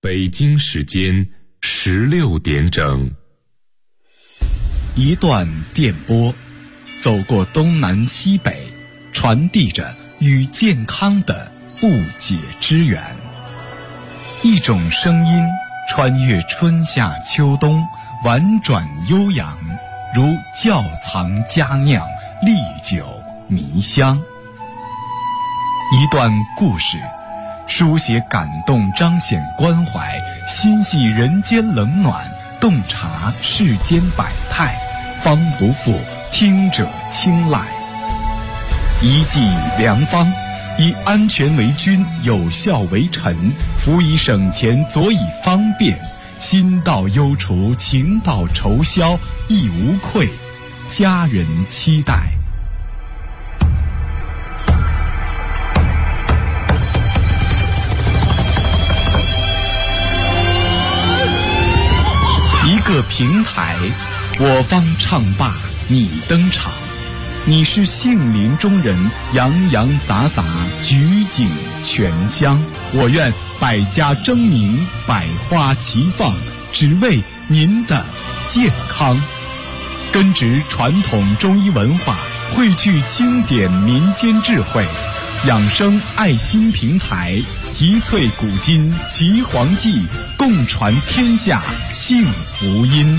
北京时间16点整。 一段电波，走过东南西北，传递着与健康的不解之缘。一种声音穿越春夏秋冬，婉转悠扬，如窖藏佳酿，历久弥香。一段故事，书写感动，彰显关怀，心系人间冷暖，洞察世间百态，方不负听者青睐。一剂良方，以安全为君，有效为臣，辅以省钱，佐以方便，心到忧除，情到愁消，亦无愧，家人期待。一个平台，我方唱罢你登场，你是杏林中人，洋洋洒洒，举景全香。我愿百家争鸣，百花齐放，只为您的健康。根植传统中医文化，汇聚经典民间智慧，养生爱心平台，集萃古今奇黄记，共传天下幸福音。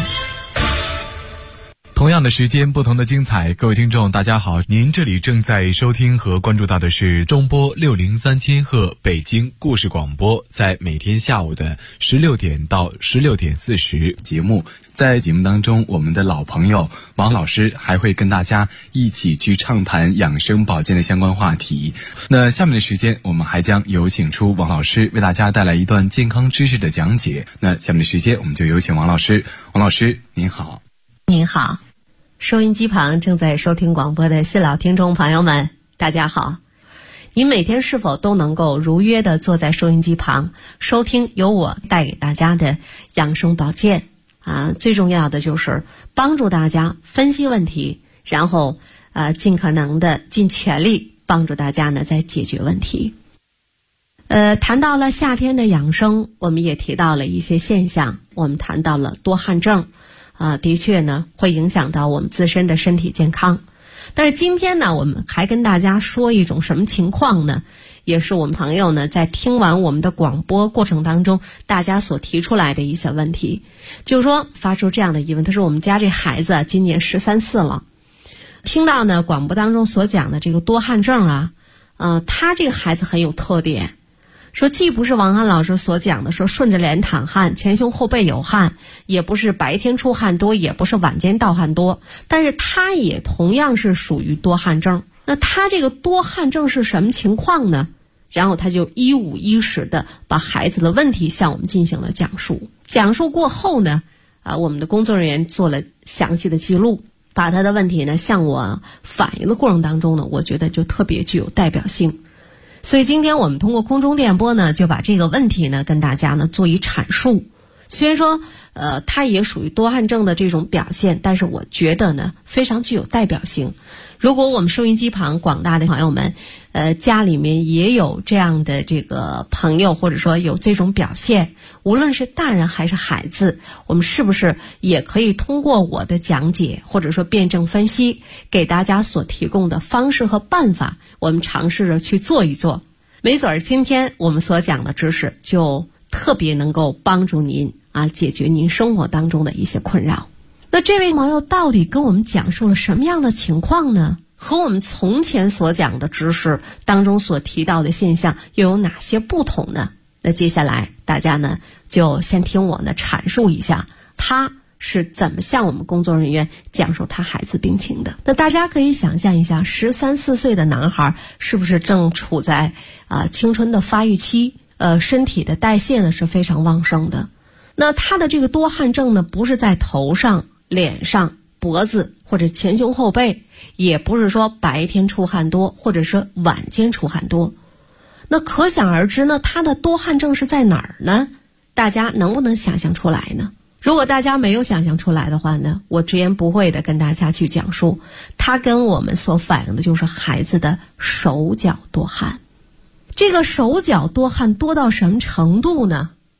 同样的时间，不同的精彩。各位听众大家好，您这里正在收听和关注到的是中波603千赫北京故事广播，在每天下午的16点到16点40节目。在节目当中，我们的老朋友王老师还会跟大家一起去畅谈养生保健的相关话题。那下面的时间，我们还将有请出王老师为大家带来一段健康知识的讲解。那下面的时间，我们就有请王老师。王老师您好。 您好，收音机旁正在收听广播的新老听众朋友们，大家好。您每天是否都能够如约地坐在收音机旁，收听由我带给大家的养生保健最重要的就是帮助大家分析问题，然后尽可能的尽全力帮助大家呢在解决问题。谈到了夏天的养生，我们也提到了一些现象，我们谈到了多汗症的确呢会影响到我们自身的身体健康。但是今天呢，我们还跟大家说一种什么情况呢？也是我们朋友呢在听完我们的广播过程当中，大家所提出来的一些问题。就是说发出这样的疑问，他说我们家这孩子今年13、14了，听到呢广播当中所讲的这个多汗症他这个孩子很有特点。说既不是王涵老师所讲的说顺着脸淌汗，前胸后背有汗，也不是白天出汗多，也不是晚间盗汗多，但是他也同样是属于多汗症。那他这个多汗症是什么情况呢？然后他就一五一十的把孩子的问题向我们进行了讲述。讲述过后呢我们的工作人员做了详细的记录，把他的问题呢向我反映的过程当中呢，我觉得就特别具有代表性。所以今天我们通过空中电波呢，就把这个问题呢跟大家呢做一阐述。虽然说它也属于多汗症的这种表现，但是我觉得呢非常具有代表性。如果我们收音机旁广大的朋友们家里面也有这样的这个朋友，或者说有这种表现，无论是大人还是孩子，我们是不是也可以通过我的讲解或者说辩证分析给大家所提供的方式和办法，我们尝试着去做一做，没准儿今天我们所讲的知识就特别能够帮助您解决您生活当中的一些困扰。那这位朋友到底跟我们讲述了什么样的情况呢？和我们从前所讲的知识当中所提到的现象又有哪些不同呢？那接下来大家呢就先听我呢阐述一下他是怎么向我们工作人员讲述他孩子病情的。那大家可以想象一下，13、14岁的男孩是不是正处在青春的发育期，身体的代谢呢是非常旺盛的。那他的这个多汗症呢，不是在头上、脸上、脖子或者前胸后背，也不是说白天出汗多或者是晚间出汗多。那可想而知呢，他的多汗症是在哪儿呢？大家能不能想象出来呢？如果大家没有想象出来的话呢，我直言不讳的跟大家去讲述，它跟我们所反映的就是孩子的手脚多汗。这个手脚多汗多到什么程度呢？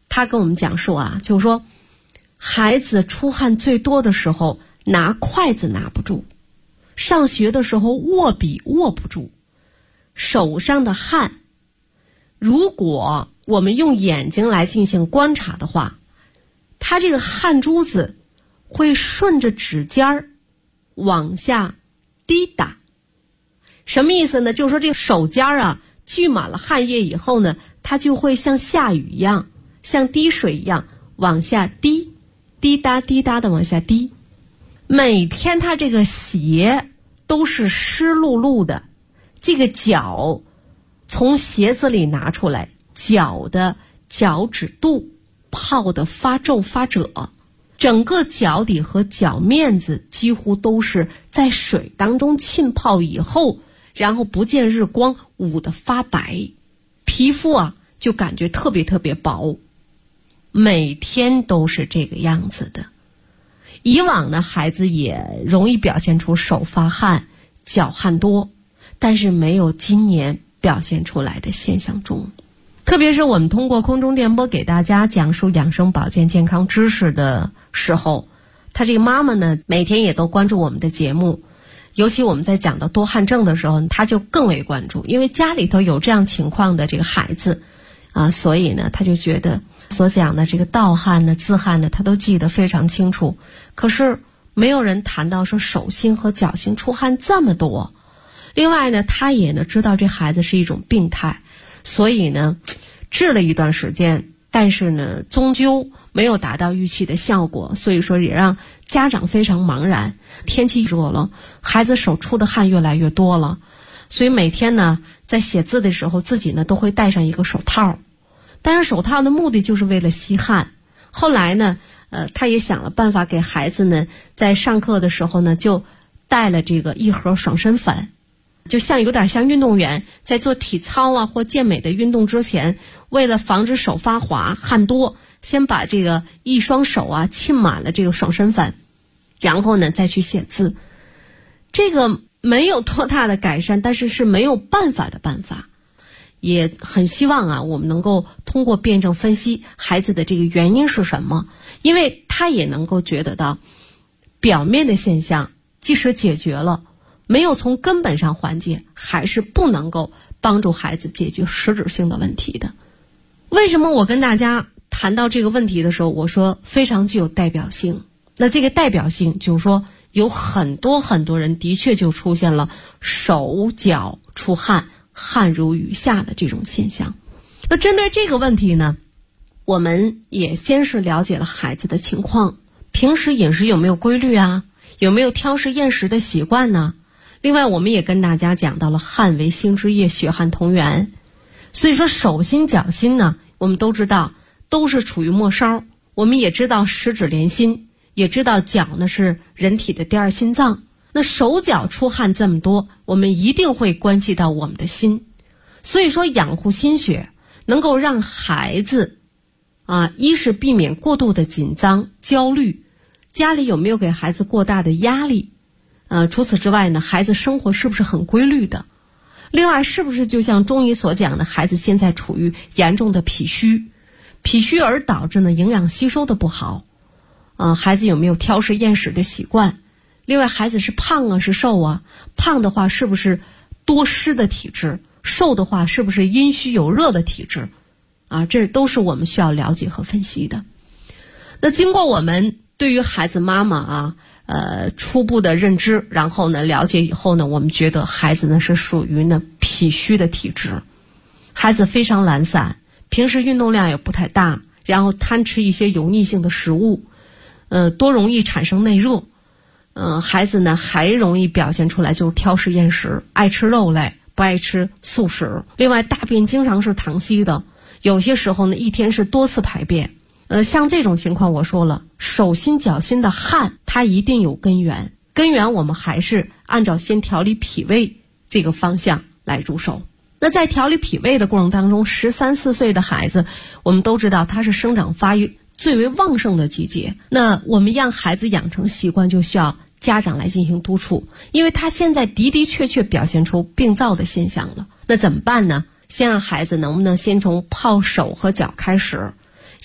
他跟我们讲述啊，就是说孩子出汗最多的时候拿筷子拿不住，上学的时候握笔握不住，手上的汗如果我们用眼睛来进行观察的话，他这个汗珠子会顺着指尖儿往下滴答。什么意思呢？就是说这个手尖儿啊聚满了汗液以后呢，它就会像下雨一样，像滴水一样往下滴，滴答滴答的往下滴。每天他这个鞋都是湿漉漉的，这个脚从鞋子里拿出来，脚的脚趾肚泡得发皱发褶，整个脚底和脚面子几乎都是在水当中浸泡以后，然后不见日光捂得发白，皮肤啊就感觉特别特别薄，每天都是这个样子的。以往呢，孩子也容易表现出手发汗、脚汗多，但是没有今年表现出来的现象中。特别是我们通过空中电波给大家讲述养生保健健康知识的时候，他这个妈妈呢，每天也都关注我们的节目，尤其我们在讲到多汗症的时候，他就更为关注，因为家里头有这样情况的这个孩子啊，所以呢，他就觉得所讲的这个盗汗呢、自汗呢，他都记得非常清楚。可是没有人谈到说手心和脚心出汗这么多。另外呢，他也呢知道这孩子是一种病态，所以呢治了一段时间，但是呢终究没有达到预期的效果，所以说也让家长非常茫然。天气热了，孩子手出的汗越来越多了，所以每天呢在写字的时候，自己呢都会戴上一个手套，但是手套的目的就是为了吸汗。后来呢他也想了办法，给孩子呢在上课的时候呢就带了这个一盒爽身粉，就有点像运动员在做体操啊或健美的运动之前，为了防止手发滑汗多，先把这个一双手啊浸满了这个爽身粉，然后呢再去写字。这个没有多大的改善，但是是没有办法的办法。也很希望啊我们能够通过辩证分析孩子的这个原因是什么，因为他也能够觉得到表面的现象即使解决了，没有从根本上缓解，还是不能够帮助孩子解决实质性的问题的。为什么我跟大家谈到这个问题的时候，我说非常具有代表性？那这个代表性就是说有很多人的确就出现了手脚出汗、汗如雨下的这种现象。那针对这个问题呢，我们也先是了解了孩子的情况，平时饮食有没有规律啊，有没有挑食厌食的习惯呢？另外我们也跟大家讲到了汗为心之液，血汗同源。所以说手心脚心呢，我们都知道都是处于末梢，我们也知道十指连心，也知道脚呢是人体的第二心脏。那手脚出汗这么多，我们一定会关系到我们的心。所以说养护心血，能够让孩子一是避免过度的紧张焦虑，家里有没有给孩子过大的压力，除此之外呢，孩子生活是不是很规律的？另外是不是就像中医所讲的，孩子现在处于严重的脾虚而导致呢营养吸收的不好，孩子有没有挑食厌食的习惯？另外孩子是胖啊是瘦啊？胖的话是不是多湿的体质？瘦的话是不是阴虚有热的体质？这都是我们需要了解和分析的。那经过我们对于孩子妈妈初步的认知，然后呢了解以后呢，我们觉得孩子呢是属于呢脾虚的体质，孩子非常懒散，平时运动量也不太大，然后贪吃一些油腻性的食物，多容易产生内热。孩子呢还容易表现出来就是挑食厌食，爱吃肉类，不爱吃素食。另外大便经常是溏稀的，有些时候呢一天是多次排便。像这种情况我说了，手心脚心的汗它一定有根源我们还是按照先调理脾胃这个方向来入手。那在调理脾胃的过程当中，13、14岁的孩子我们都知道他是生长发育最为旺盛的季节，那我们让孩子养成习惯就需要家长来进行督促，因为他现在的确表现出病灶的现象了。那怎么办呢？先让孩子能不能先从泡手和脚开始，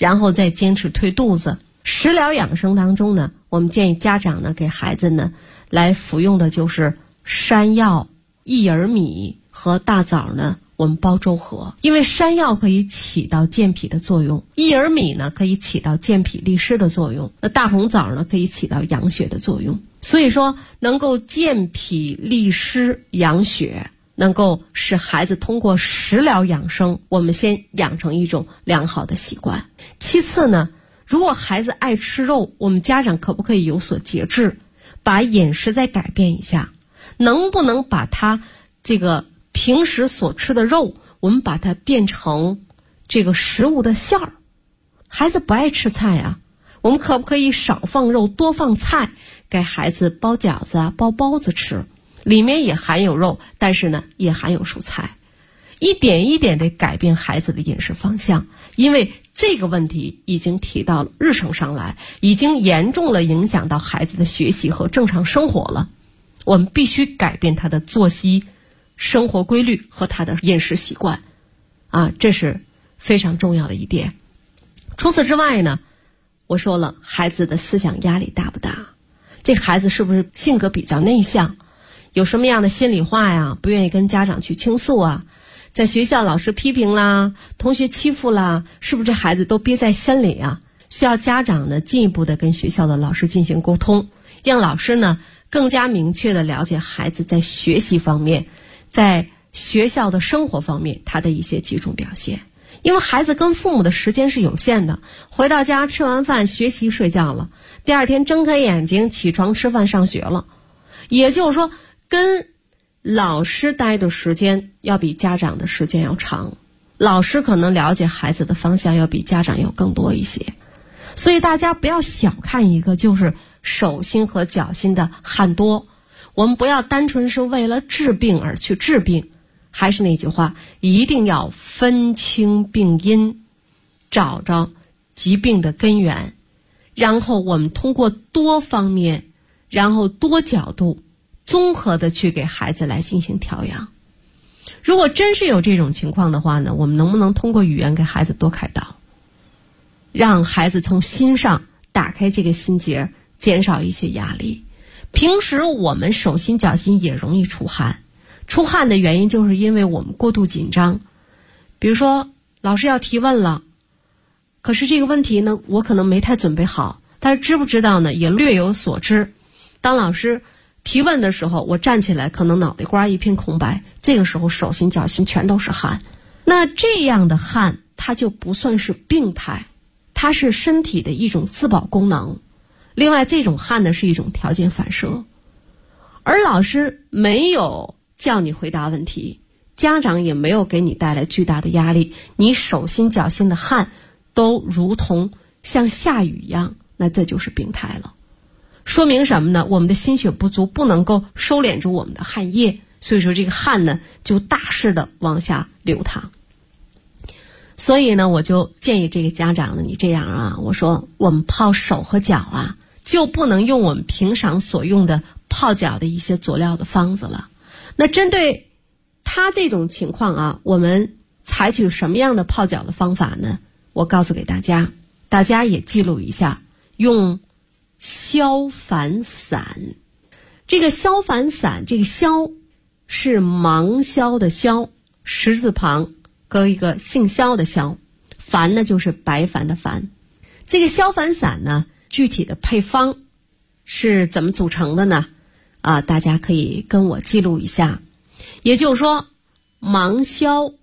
然后再坚持推肚子。食疗养生当中呢，我们建议家长呢给孩子呢来服用的就是山药、薏仁米和大枣呢我们煲粥喝。因为山药可以起到健脾的作用，薏仁米呢可以起到健脾利湿的作用，那大红枣呢可以起到养血的作用。所以说能够健脾利湿养血，能够使孩子通过食疗养生，我们先养成一种良好的习惯。其次呢，如果孩子爱吃肉，我们家长可不可以有所节制，把饮食再改变一下？能不能把他这个平时所吃的肉，我们把它变成这个食物的馅儿？孩子不爱吃菜啊，我们可不可以少放肉多放菜，给孩子包饺子啊、包包子吃，里面也含有肉，但是呢也含有蔬菜，一点一点地改变孩子的饮食方向。因为这个问题已经提到了日程上来，已经严重了影响到孩子的学习和正常生活了，我们必须改变他的作息生活规律和他的饮食习惯啊，这是非常重要的一点。除此之外呢，我说了，孩子的思想压力大不大？这孩子是不是性格比较内向，有什么样的心里话呀，不愿意跟家长去倾诉啊，在学校老师批评啦，同学欺负啦，是不是这孩子都憋在心里啊？需要家长呢进一步的跟学校的老师进行沟通，让老师呢更加明确的了解孩子在学习方面，在学校的生活方面他的一些几种表现。因为孩子跟父母的时间是有限的，回到家吃完饭学习睡觉了，第二天睁开眼睛起床吃饭上学了，也就是说跟老师待的时间要比家长的时间要长，老师可能了解孩子的方向要比家长要更多一些。所以大家不要小看一个就是手心和脚心的汗多，我们不要单纯是为了治病而去治病。还是那句话，一定要分清病因，找着疾病的根源，然后我们通过多方面，然后多角度综合的去给孩子来进行调养。如果真是有这种情况的话呢，我们能不能通过语言给孩子多开导，让孩子从心上打开这个心结，减少一些压力。平时我们手心脚心也容易出汗，出汗的原因就是因为我们过度紧张。比如说老师要提问了，可是这个问题呢我可能没太准备好，但是知不知道呢也略有所知。当老师提问的时候，我站起来可能脑袋瓜一片空白，这个时候手心脚心全都是汗。那这样的汗它就不算是病态，它是身体的一种自保功能。另外这种汗呢是一种条件反射，而老师没有叫你回答问题，家长也没有给你带来巨大的压力，你手心脚心的汗都如同像下雨一样，那这就是病态了。说明什么呢？我们的心血不足，不能够收敛住我们的汗液，所以说这个汗呢就大势的往下流淌。所以呢我就建议这个家长呢，你这样啊，我说我们泡手和脚啊，就不能用我们平常所用的泡脚的一些佐料的方子了。那针对他这种情况啊，我们采取什么样的泡脚的方法呢？我告诉给大家，大家也记录一下，用消烦散。这个消烦散，这个消是芒硝的硝，十字旁搁一个姓萧的萧，烦呢就是白矾的矾。这个消烦散呢，具体的配方是怎么组成的呢？大家可以跟我记录一下。也就是说，芒硝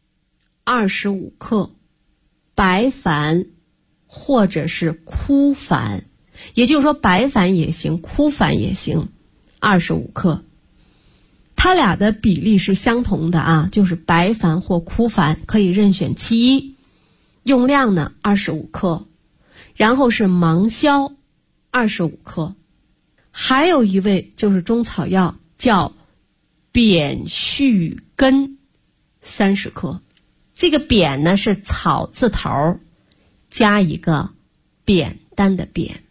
25克，白矾或者是枯矾，也就是说白矾也行，枯矾也行，25克。它俩的比例是相同的啊，就是白矾或枯矾可以任选其一。用量呢25克，然后是芒硝25克。还有一味就是中草药叫扁蓄根30克。这个扁呢是草字头加一个扁担的扁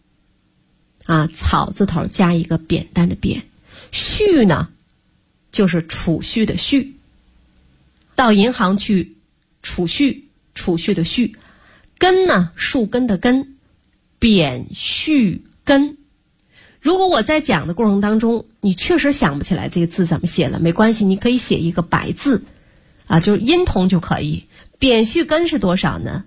草字头加一个扁担的扁。蓄呢就是储蓄的蓄，到银行去储蓄，储蓄的蓄。 根呢，树根的根，扁蓄根。如果我在讲的过程当中，你确实想不起来这个字怎么写了，没关系，你可以写一个白字啊，就是音同就可以。扁蓄根是多少呢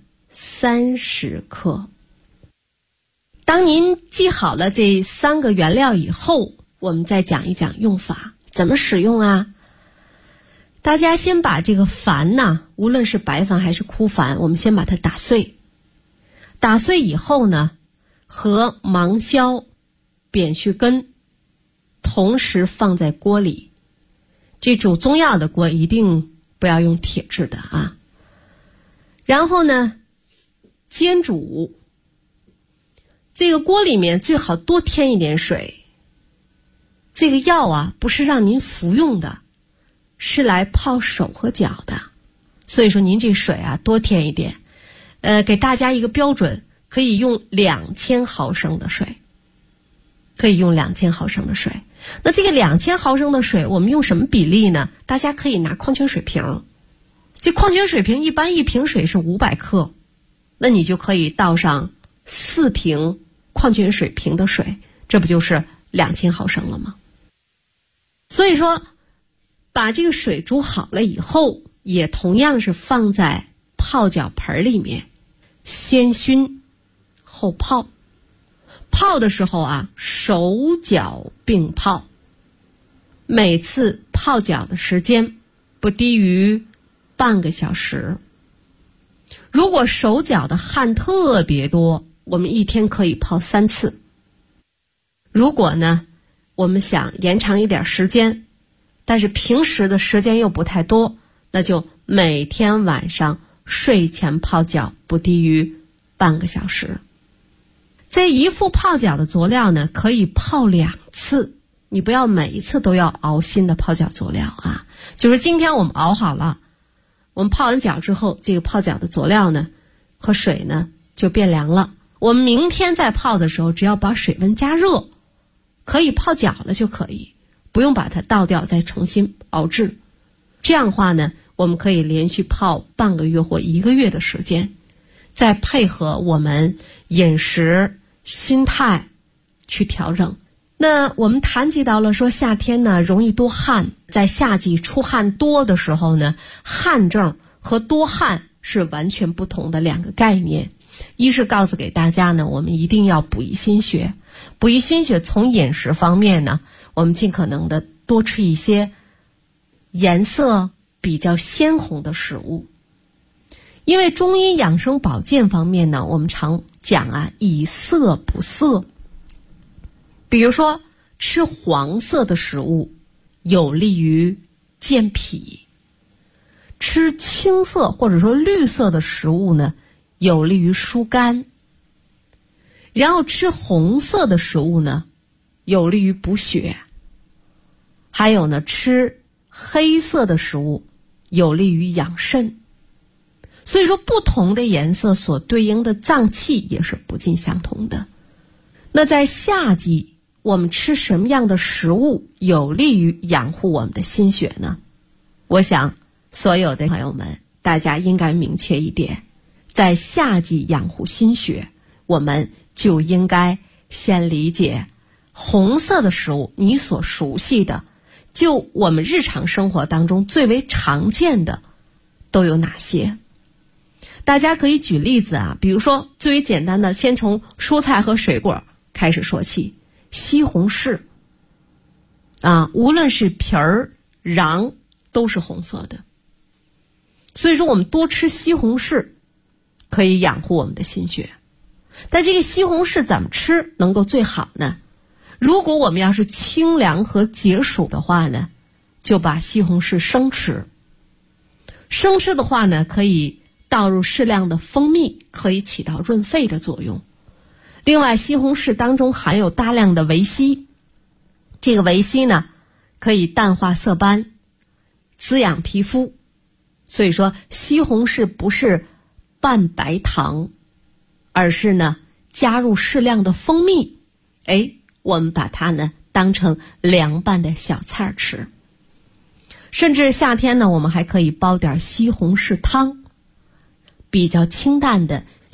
？30克。当您记好了这3个原料以后，我们再讲一讲用法，怎么使用啊？大家先把这个矾呢，无论是白矾还是枯矾，我们先把它打碎。打碎以后呢，和芒硝、扁蓄根同时放在锅里。这煮中药的锅一定不要用铁制的啊。然后呢，煎煮。这个锅里面最好多添一点水。这个药啊，不是让您服用的，是来泡手和脚的。所以说您这水啊，多添一点。给大家一个标准，可以用2000毫升的水。可以用2000毫升的水。那这个2000毫升的水，我们用什么比例呢？大家可以拿矿泉水瓶。这矿泉水瓶一般一瓶水是500克，那你就可以倒上4瓶矿泉水瓶的水，这不就是2000毫升了吗？所以说，把这个水煮好了以后，也同样是放在泡脚盆里面，先熏后泡。泡的时候啊，手脚并泡，每次泡脚的时间不低于半个小时。如果手脚的汗特别多，我们一天可以泡3次。如果呢，我们想延长一点时间，但是平时的时间又不太多，那就每天晚上睡前泡脚不低于半个小时。这一副泡脚的佐料呢，可以泡2次，你不要每一次都要熬新的泡脚佐料啊。就是今天我们熬好了，我们泡完脚之后，这个泡脚的佐料呢和水呢就变凉了。我们明天再泡的时候，只要把水温加热，可以泡脚了就可以，不用把它倒掉再重新熬制。这样的话呢，我们可以连续泡半个月或1个月的时间，再配合我们饮食心态去调整。那我们谈及到了说夏天呢容易多汗，在夏季出汗多的时候呢，汗症和多汗是完全不同的2个概念。一是告诉给大家呢，我们一定要补益心血。补益心血从饮食方面呢，我们尽可能的多吃一些颜色比较鲜红的食物。因为中医养生保健方面呢，我们常讲啊，以色补色。比如说吃黄色的食物有利于健脾，吃青色或者说绿色的食物呢有利于疏肝，然后吃红色的食物呢有利于补血，还有呢吃黑色的食物有利于养肾。所以说不同的颜色所对应的脏器也是不尽相同的。那在夏季我们吃什么样的食物有利于养护我们的心血呢？我想所有的朋友们大家应该明确一点，在夏季养护心血，我们就应该先理解红色的食物，你所熟悉的，就我们日常生活当中最为常见的都有哪些。大家可以举例子啊，比如说最为简单的，先从蔬菜和水果开始说起。西红柿啊，无论是皮儿、瓤都是红色的，所以说我们多吃西红柿可以养护我们的心血。但这个西红柿怎么吃能够最好呢？如果我们要是清凉和解暑的话呢，就把西红柿生吃。生吃的话呢，可以倒入适量的蜂蜜，可以起到润肺的作用。另外，西红柿当中含有大量的维 C， 这个维 C 呢可以淡化色斑，滋养皮肤。所以说西红柿不是拌白糖，而是呢加入适量的蜂蜜，我们把它呢当成凉拌的小菜吃。甚至夏天呢，我们还可以煲点西红柿汤，比较清淡的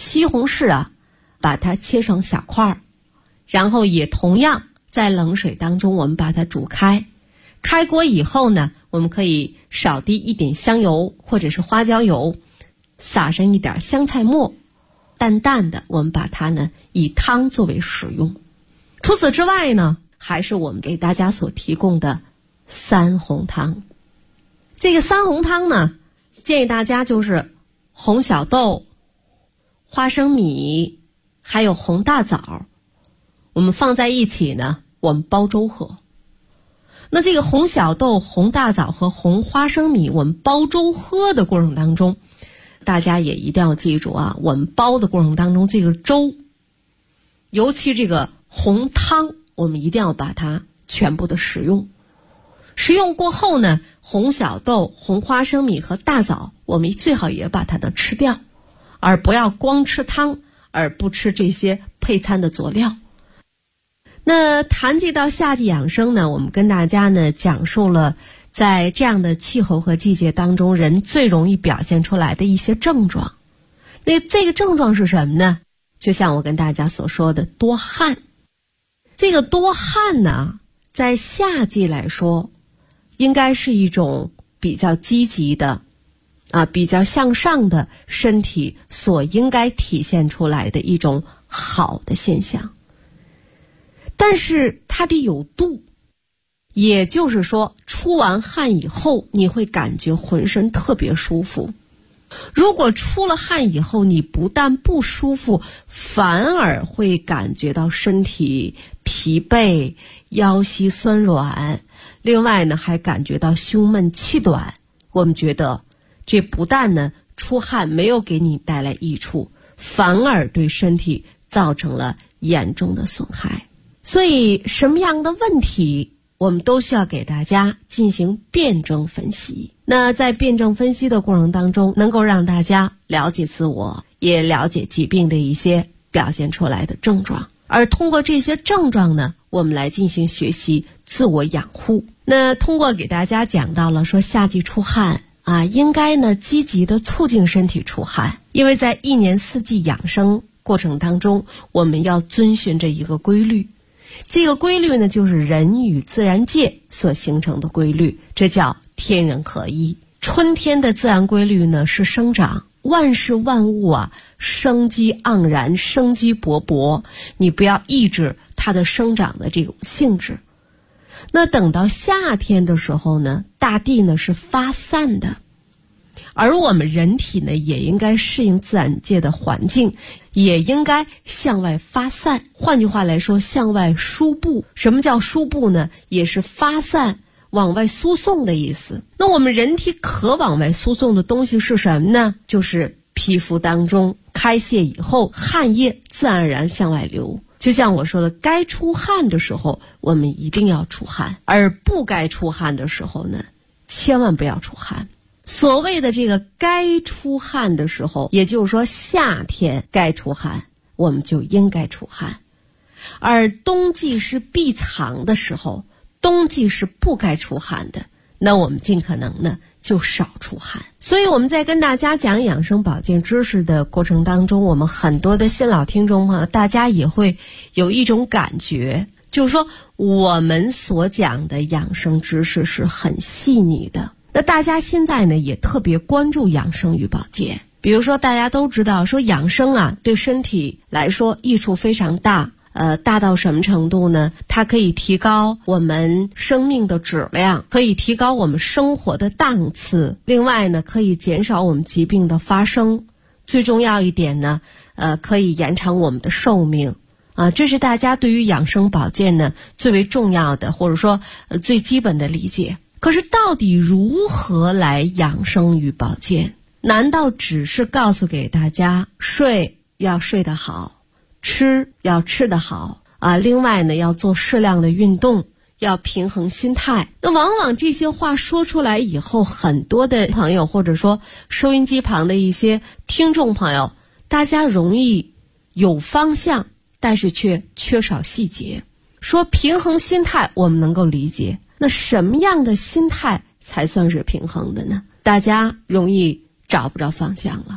西红柿啊，把它切成小块儿，然后也同样在冷水当中我们把它煮开。开锅以后呢，我们可以少滴一点香油或者是花椒油，撒上一点香菜末，淡淡的我们把它呢以汤作为食用。除此之外呢，还是我们给大家所提供的三红汤。这个三红汤呢，建议大家就是红小豆、花生米还有红大枣，我们放在一起呢，我们煲粥喝。那这个红小豆、红大枣和红花生米我们煲粥喝的过程当中，大家也一定要记住啊，我们煲的过程当中，这个粥，尤其这个红汤，我们一定要把它全部的食用。食用过后呢，红小豆、红花生米和大枣，我们最好也把它呢吃掉，而不要光吃汤而不吃这些配餐的佐料。那谈及到夏季养生呢，我们跟大家呢讲述了在这样的气候和季节当中人最容易表现出来的一些症状。那这个症状是什么呢？就像我跟大家所说的多汗。这个多汗呢，在夏季来说应该是一种比较积极的比较向上的身体所应该体现出来的一种好的现象。但是它得有度，也就是说出完汗以后你会感觉浑身特别舒服。如果出了汗以后你不但不舒服，反而会感觉到身体疲惫、腰膝酸软，另外呢还感觉到胸闷气短，我们觉得这不但呢出汗没有给你带来益处，反而对身体造成了严重的损害。所以什么样的问题我们都需要给大家进行辩证分析。那在辩证分析的过程当中，能够让大家了解自我，也了解疾病的一些表现出来的症状，而通过这些症状呢，我们来进行学习自我养护。那通过给大家讲到了说夏季出汗应该呢积极的促进身体出汗，因为在一年四季养生过程当中，我们要遵循着一个规律。这个规律呢，就是人与自然界所形成的规律，这叫天人合一。春天的自然规律呢是生长，万事万物生机盎然，生机勃勃，你不要抑制它的生长的这种性质。那等到夏天的时候呢，大地呢是发散的，而我们人体呢也应该适应自然界的环境，也应该向外发散。换句话来说，向外输布。什么叫输布呢？也是发散往外输送的意思。那我们人体可往外输送的东西是什么呢？就是皮肤当中开泄以后，汗液自然而然向外流。就像我说的，该出汗的时候我们一定要出汗，而不该出汗的时候呢，千万不要出汗。所谓的这个该出汗的时候，也就是说夏天该出汗，我们就应该出汗，而冬季是闭藏的时候，冬季是不该出汗的，那我们尽可能呢就少出汗。所以我们在跟大家讲养生保健知识的过程当中，我们很多的新老听众朋友，大家也会有一种感觉，就是说我们所讲的养生知识是很细腻的。那大家现在呢也特别关注养生与保健，比如说大家都知道说养生对身体来说益处非常大，大到什么程度呢？它可以提高我们生命的质量，可以提高我们生活的档次，另外呢可以减少我们疾病的发生，最重要一点呢可以延长我们的寿命这是大家对于养生保健呢最为重要的，或者说最基本的理解。可是到底如何来养生与保健？难道只是告诉给大家睡要睡得好，吃要吃得好另外呢要做适量的运动，要平衡心态？那往往这些话说出来以后，很多的朋友或者说收音机旁的一些听众朋友，大家容易有方向，但是却缺少细节。说平衡心态我们能够理解，那什么样的心态才算是平衡的呢？大家容易找不着方向了。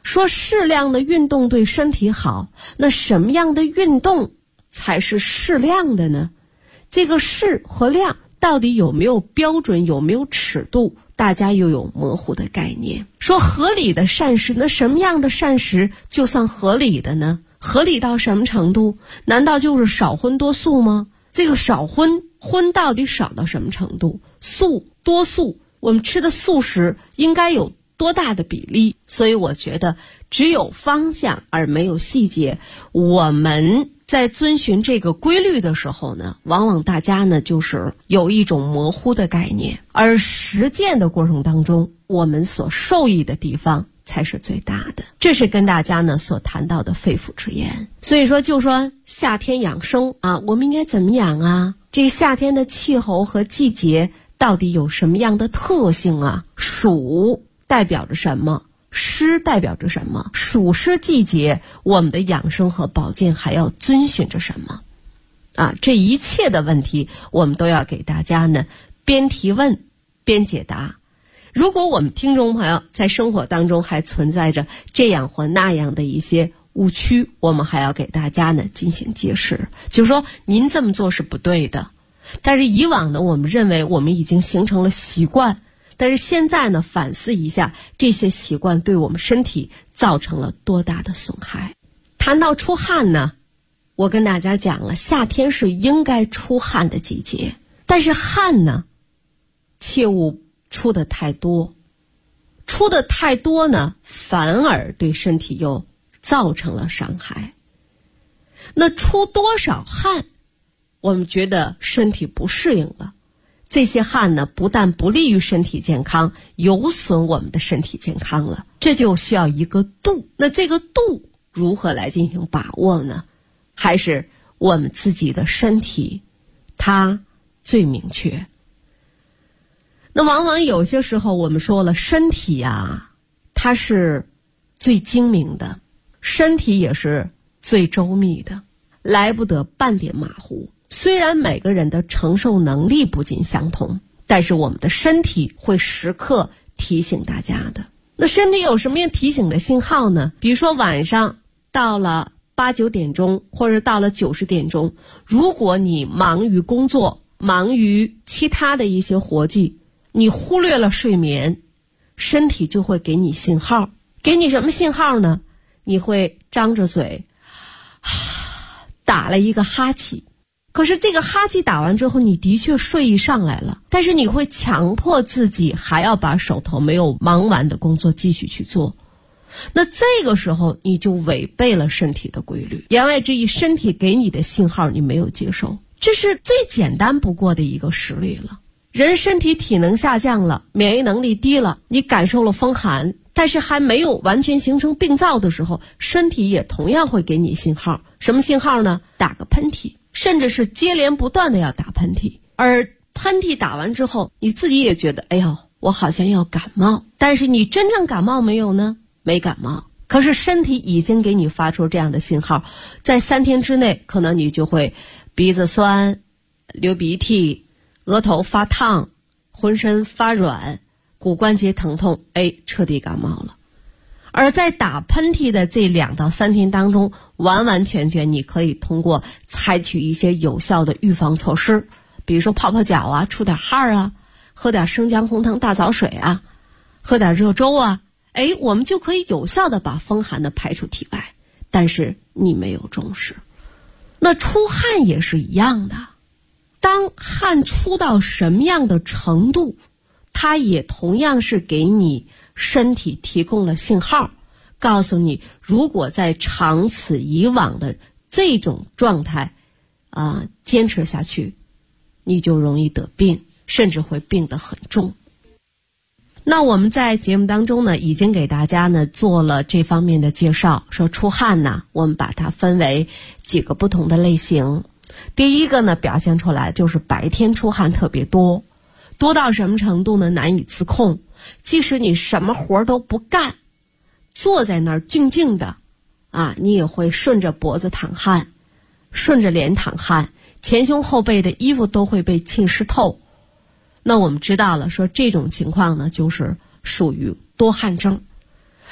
说适量的运动对身体好，那什么样的运动才是适量的呢？这个适和量到底有没有标准，有没有尺度，大家又有模糊的概念。说合理的膳食，那什么样的膳食就算合理的呢？合理到什么程度？难道就是少荤多素吗？这个少荤到底少到什么程度？素多素，我们吃的素食应该有多大的比例？所以我觉得只有方向而没有细节，我们在遵循这个规律的时候呢，往往大家呢就是有一种模糊的概念，而实践的过程当中，我们所受益的地方才是最大的。这是跟大家呢所谈到的肺腑之言。所以说就说夏天养生啊，我们应该怎么养啊？这夏天的气候和季节到底有什么样的特性啊？暑代表着什么？湿代表着什么？暑湿季节我们的养生和保健还要遵循着什么啊？这一切的问题我们都要给大家呢边提问边解答。如果我们听众朋友在生活当中还存在着这样或那样的一些误区，我们还要给大家呢进行揭示，就是说您这么做是不对的。但是以往呢，我们认为我们已经形成了习惯，但是现在呢，反思一下这些习惯对我们身体造成了多大的损害。谈到出汗呢，我跟大家讲了，夏天是应该出汗的季节，但是汗呢，切勿出的太多，出的太多呢，反而对身体又造成了伤害。那出多少汗，我们觉得身体不适应了，这些汗呢，不但不利于身体健康，有损我们的身体健康了，这就需要一个度。那这个度如何来进行把握呢？还是我们自己的身体它最明确。那往往有些时候我们说了，身体啊，它是最精明的，身体也是最周密的，来不得半点马虎。虽然每个人的承受能力不尽相同，但是我们的身体会时刻提醒大家的。那身体有什么样提醒的信号呢？比如说晚上到了8、9点钟，或者到了9、10点钟，如果你忙于工作，忙于其他的一些活计，你忽略了睡眠，身体就会给你信号。给你什么信号呢？你会张着嘴打了一个哈气，可是这个哈气打完之后，你的确睡意上来了，但是你会强迫自己还要把手头没有忙完的工作继续去做。那这个时候你就违背了身体的规律，言外之意，身体给你的信号你没有接受，这是最简单不过的一个实例了。人身体体能下降了，免疫能力低了，你感受了风寒，但是还没有完全形成病灶的时候，身体也同样会给你信号。什么信号呢？打个喷嚏，甚至是接连不断的要打喷嚏。而喷嚏打完之后，你自己也觉得，哎呦，我好像要感冒，但是你真正感冒没有呢？没感冒。可是身体已经给你发出这样的信号，在3天之内，可能你就会鼻子酸、流鼻涕、额头发烫、浑身发软、骨关节疼痛，彻底感冒了。而在打喷嚏的这2到3天当中，完完全全你可以通过采取一些有效的预防措施，比如说泡泡脚啊，出点汗啊，喝点生姜红糖大枣水啊，喝点热粥啊，我们就可以有效的把风寒的排出体外。但是你没有重视。那出汗也是一样的，当汗出到什么样的程度，它也同样是给你身体提供了信号，告诉你如果在长此以往的这种状态坚持下去，你就容易得病，甚至会病得很重。那我们在节目当中呢，已经给大家呢做了这方面的介绍，说出汗呢，我们把它分为几个不同的类型。第一个呢，表现出来就是白天出汗特别多，多到什么程度呢？难以自控，即使你什么活都不干，坐在那儿静静的你也会顺着脖子淌汗，顺着脸淌汗，前胸后背的衣服都会被浸湿透。那我们知道了，说这种情况呢，就是属于多汗症。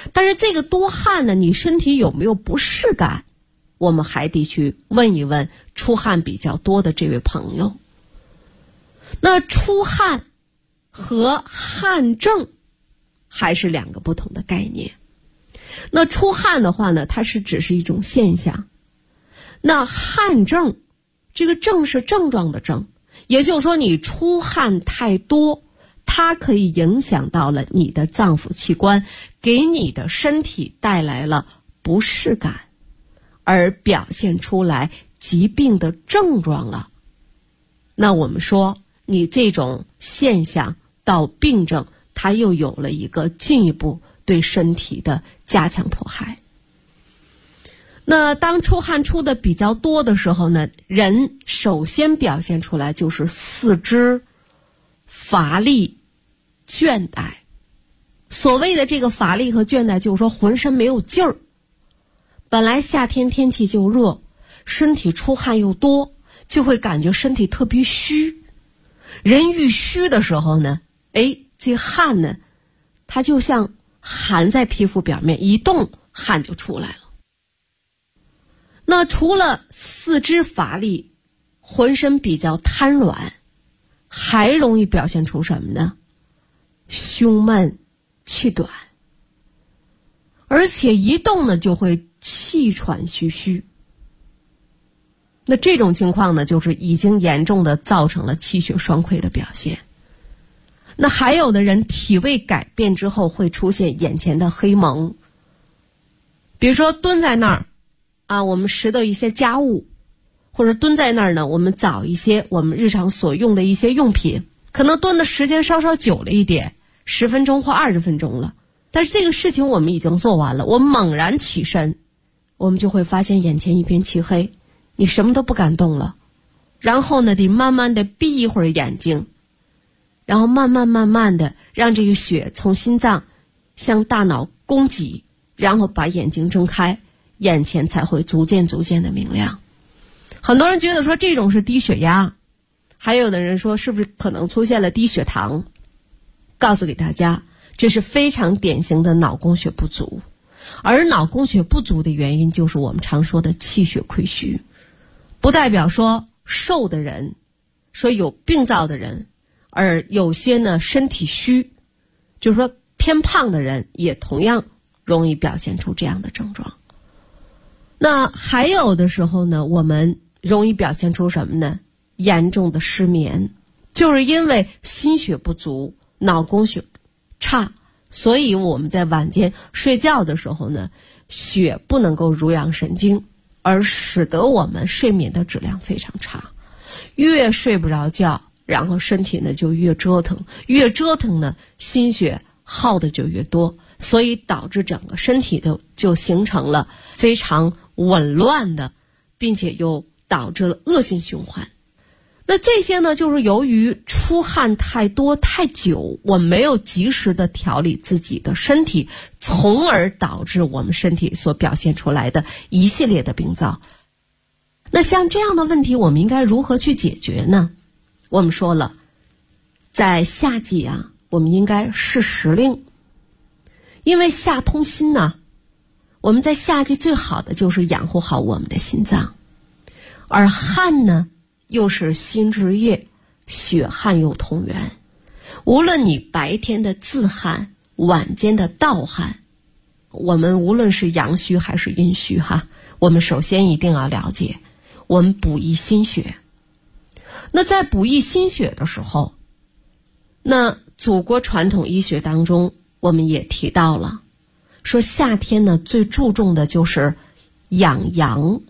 但是这个多汗呢，你身体有没有不适感？我们还得去问一问出汗比较多的这位朋友。那出汗和汗症还是两个不同的概念。那出汗的话呢，它只是一种现象。那汗症，这个症是症状的症，也就是说你出汗太多，它可以影响到了你的脏腑器官，给你的身体带来了不适感，而表现出来疾病的症状了。那我们说你这种现象到病症，它又有了一个进一步对身体的加强迫害。那当出汗出的比较多的时候呢，人首先表现出来就是四肢乏力、倦怠。所谓的这个乏力和倦怠，就是说浑身没有劲儿。本来夏天天气就热，身体出汗又多，就会感觉身体特别虚。人遇虚的时候呢，这汗呢，它就像含在皮肤表面，一动汗就出来了。那除了四肢乏力，浑身比较瘫软，还容易表现出什么呢？胸闷、气短，而且一动呢就会气喘吁吁。那这种情况呢，就是已经严重的造成了气血双亏的表现。那还有的人体位改变之后会出现眼前的黑蒙，比如说蹲在那儿啊，我们拾掇一些家务，或者蹲在那儿呢，我们找一些我们日常所用的一些用品，可能蹲的时间稍稍久了一点，10分钟或20分钟了，但是这个事情我们已经做完了，我猛然起身，我们就会发现眼前一片漆黑，你什么都不敢动了，然后呢得慢慢的闭一会儿眼睛，然后慢慢的让这个血从心脏向大脑供给，然后把眼睛睁开，眼前才会逐渐的明亮。很多人觉得说这种是低血压，还有的人说是不是可能出现了低血糖。告诉给大家，这是非常典型的脑供血不足。而脑供血不足的原因就是我们常说的气血亏虚，不代表说瘦的人，说有病灶的人，而有些呢身体虚，就是说偏胖的人也同样容易表现出这样的症状。那还有的时候呢，我们容易表现出什么呢？严重的失眠，就是因为心血不足，脑供血差，所以我们在晚间睡觉的时候呢，血不能够濡养神经，而使得我们睡眠的质量非常差，越睡不着觉，然后身体呢就越折腾，越折腾呢心血耗的就越多，所以导致整个身体就形成了非常紊乱的，并且又导致了恶性循环。那这些呢，就是由于出汗太多太久，我们没有及时的调理自己的身体，从而导致我们身体所表现出来的一系列的病灶。那像这样的问题，我们应该如何去解决呢？我们说了，在夏季啊，我们应该试时令，因为夏通心呢，我们在夏季最好的就是养护好我们的心脏，而汗呢又是心之液，血汗又同源。无论你白天的自汗，晚间的盗汗，我们无论是阳虚还是阴虚哈，我们首先一定要了解，我们补益心血。那在补益心血的时候，那祖国传统医学当中我们也提到了，说夏天呢最注重的就是养阳。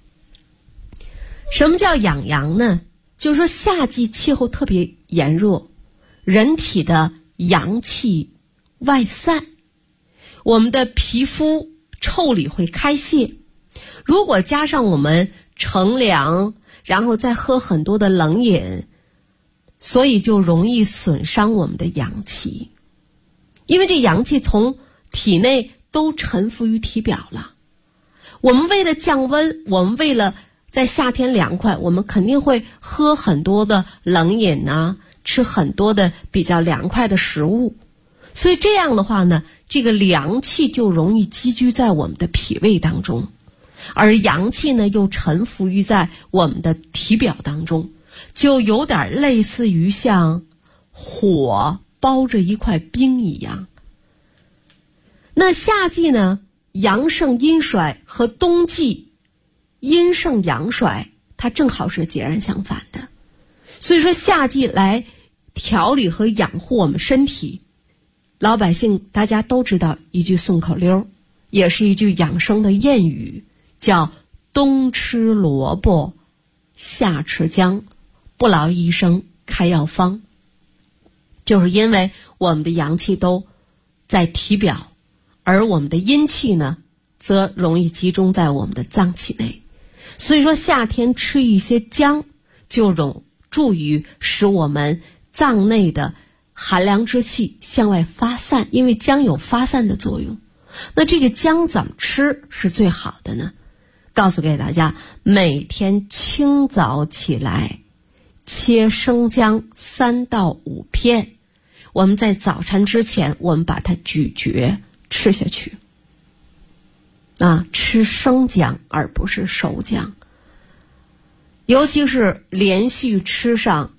什么叫养阳呢？就是说夏季气候特别炎热，人体的阳气外散，我们的皮肤腠理会开泄，如果加上我们乘凉，然后再喝很多的冷饮，所以就容易损伤我们的阳气。因为这阳气从体内都沉浮于体表了，我们为了降温，我们为了在夏天凉快，我们肯定会喝很多的冷饮啊，吃很多的比较凉快的食物，所以这样的话呢， 这个凉气就容易积聚在我们的脾胃当中，而阳气呢又沉浮于在我们的体表当中，就有点类似于像火包着一块冰一样。那夏季呢，阳盛阴衰和冬季阴盛阳衰，它正好是截然相反的。所以说夏季来调理和养护我们身体，老百姓大家都知道一句顺口溜，也是一句养生的谚语，叫冬吃萝卜夏吃姜，不劳医生开药方。就是因为我们的阳气都在体表，而我们的阴气呢则容易集中在我们的脏器内，所以说夏天吃一些姜就有助于使我们脏内的寒凉之气向外发散，因为姜有发散的作用。那这个姜怎么吃是最好的呢？告诉给大家，每天清早起来切生姜3到5片，我们在早餐之前我们把它咀嚼吃下去吃生姜而不是熟姜。尤其是连续吃上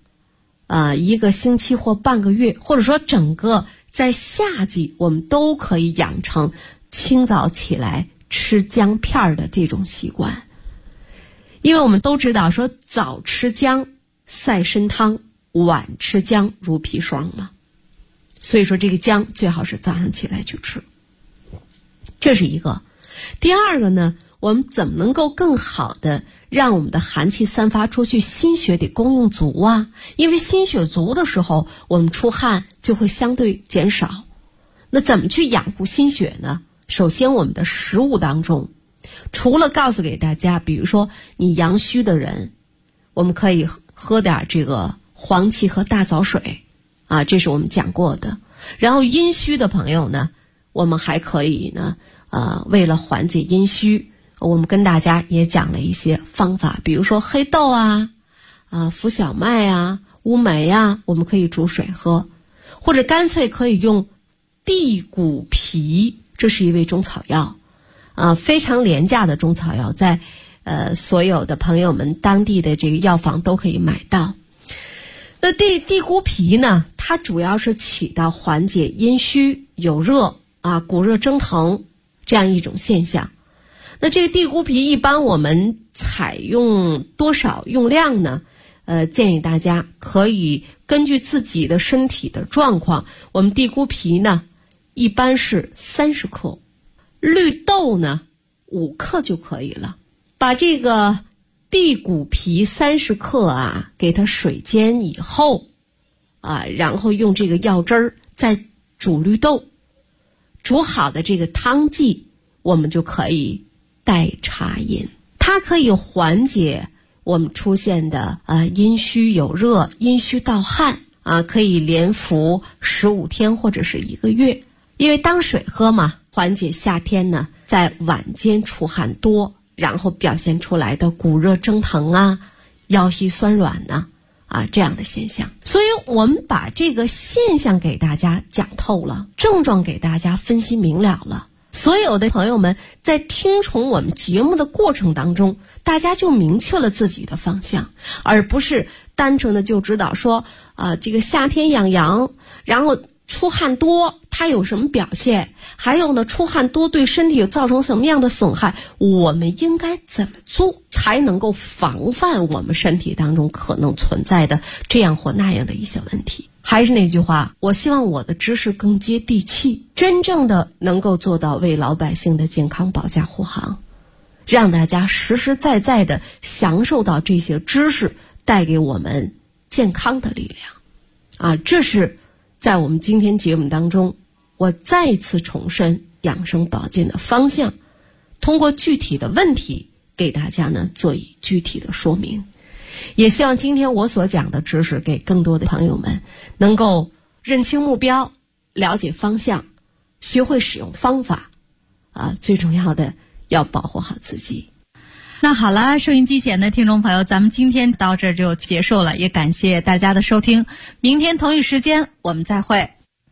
1个星期或半个月，或者说整个在夏季，我们都可以养成清早起来吃姜片的这种习惯。因为我们都知道说早吃姜赛参汤，晚吃姜如砒霜嘛，所以说这个姜最好是早上起来去吃，这是一个。第二个呢，我们怎么能够更好的让我们的寒气散发出去，心血得供应足啊。因为心血足的时候，我们出汗就会相对减少。那怎么去养护心血呢？首先我们的食物当中，除了告诉给大家，比如说你阳虚的人，我们可以喝点这个黄芪和大枣水这是我们讲过的。然后阴虚的朋友呢，我们还可以呢为了缓解阴虚，我们跟大家也讲了一些方法，比如说黑豆浮小麦乌梅我们可以煮水喝，或者干脆可以用地骨皮，这是一味中草药非常廉价的中草药，在所有的朋友们当地的这个药房都可以买到。那地骨皮呢，它主要是起到缓解阴虚有热骨热蒸腾这样一种现象。那这个地骨皮一般我们采用多少用量呢？建议大家可以根据自己的身体的状况，我们地骨皮呢一般是30克，绿豆呢5克就可以了。把这个地骨皮30克给它水煎以后然后用这个药汁儿再煮绿豆，煮好的这个汤剂我们就可以代茶饮。它可以缓解我们出现的阴虚有热、阴虚盗汗可以连服15天或者是1个月。因为当水喝嘛，缓解夏天呢在晚间出汗多，然后表现出来的骨热蒸腾腰膝酸软这样的现象。所以我们把这个现象给大家讲透了，症状给大家分析明了了，所有的朋友们在听从我们节目的过程当中，大家就明确了自己的方向，而不是单纯的就知道说这个夏天养阳，然后出汗多它有什么表现，还有呢出汗多对身体有造成什么样的损害，我们应该怎么做才能够防范我们身体当中可能存在的这样或那样的一些问题。还是那句话，我希望我的知识更接地气，真正的能够做到为老百姓的健康保驾护航，让大家实实在在的享受到这些知识带给我们健康的力量这是在我们今天节目当中我再一次重申养生保健的方向，通过具体的问题给大家呢做以具体的说明。也希望今天我所讲的知识给更多的朋友们能够认清目标，了解方向，学会使用方法最重要的要保护好自己。 那好了，收音机前的听众朋友，咱们今天到这儿就结束了，也感谢大家的收听，明天同一时间我们再会。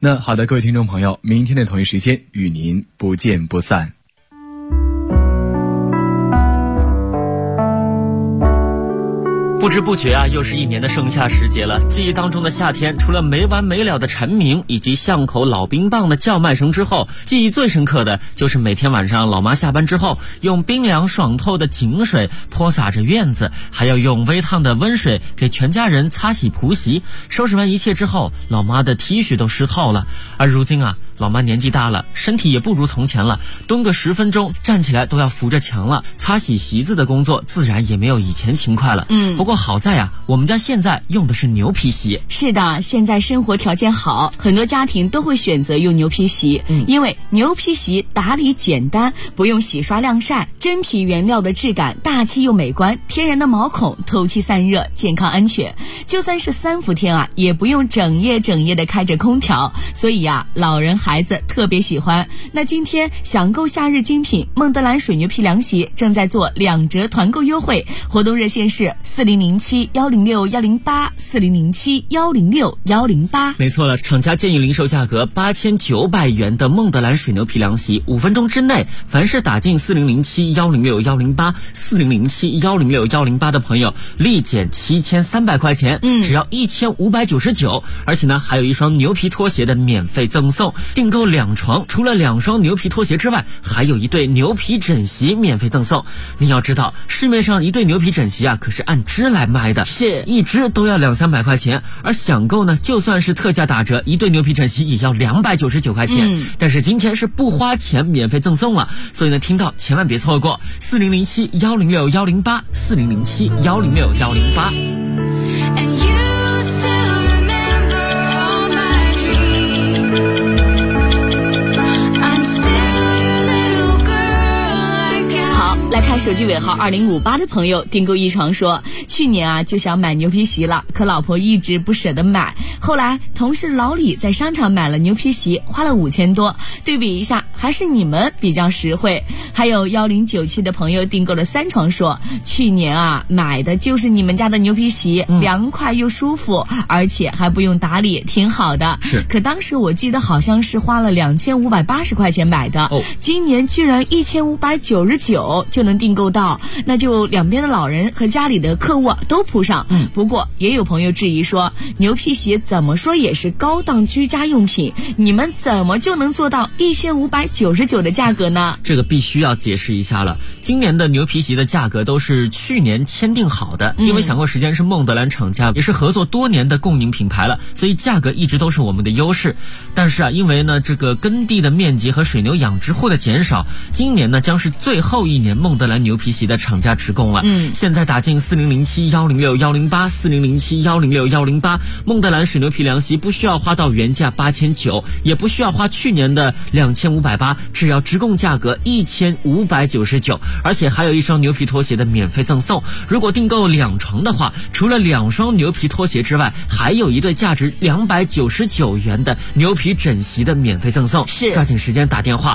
那好的，各位听众朋友，明天的同一时间与您不见不散。 不知不觉啊，又是一年的盛夏时节了。记忆当中的夏天，除了没完没了的蝉鸣以及巷口老冰棒的叫卖声之后，记忆最深刻的就是每天晚上老妈下班之后，用冰凉爽透的井水泼洒着院子，还要用微烫的温水给全家人擦洗仆席。收拾完一切之后，老妈的 T 恤都湿透了。而如今啊，老妈年纪大了，身体也不如从前了，蹲个10分钟站起来都要扶着墙了，擦洗席子的工作自然也没有以前勤快了。不过好在啊，我们家现在用的是牛皮席。 是的，现在生活条件好，很多家庭都会选择用牛皮席，因为牛皮席打理简单，不用洗刷晾晒，真皮原料的质感大气又美观，天然的毛孔透气散热，健康安全。就算是3伏天啊，也不用整夜的开着空调，所以啊，老人孩子特别喜欢。那今天想购夏日精品，孟德兰水牛皮凉席正在做2折团购优惠，活动热线是4007-106-108，4007-106-108。 没错了，厂家建议零售价格8900元的孟德兰水牛皮凉席，5分钟之内，凡是打进4007-106-108、4007-106-108的朋友，立减7300块钱，只要1599，而且呢，还有一双牛皮拖鞋的免费赠送。订购2床，除了2双牛皮拖鞋之外，还有一对牛皮枕席免费赠送。您要知道，市面上一对牛皮枕席啊，可是按只来卖的， 是一只都要200-300块钱，而想购呢，就算是特价打折，一对牛皮枕席也要299块钱。但是今天是不花钱免费赠送了，所以呢，听到千万别错过4007-106-108、4007-106-108。 来看手机尾号2058的朋友订购一床说，去年啊就想买牛皮席了，可老婆一直不舍得买，后来同事老李在商场买了牛皮席，花了5000多，对比一下还是你们比较实惠。还有1097的朋友订购了3床说，去年啊买的就是你们家的牛皮席，凉快又舒服，而且还不用打理，挺好的。 是， 可当时我记得好像是花了2580块钱买的，今年居然1599就能订购到，那就两边的老人和家里的客卧都铺上。不过也有朋友质疑说，牛皮鞋怎么说也是高档居家用品，你们怎么就能做到1599的价格呢？ 这个必须要解释一下了。今年的牛皮席的价格都是去年签订好的，因为享购时间是孟德兰厂家，也是合作多年的共赢品牌了，所以价格一直都是我们的优势。但是啊，因为呢这个耕地的面积和水牛养殖户的减少，今年呢将是最后一年孟德兰牛皮席的厂家直供了。现在打进4007-106-108、4007-106-108，孟德兰水牛皮凉席不需要花到原价8900，也不需要花去年的2580，只要直供价格1599，而且还有一双牛皮拖鞋的免费赠送。如果订购2床的话，除了2双牛皮拖鞋之外，还有一对价值299元的牛皮枕席的免费赠送。 是， 抓紧时间打电话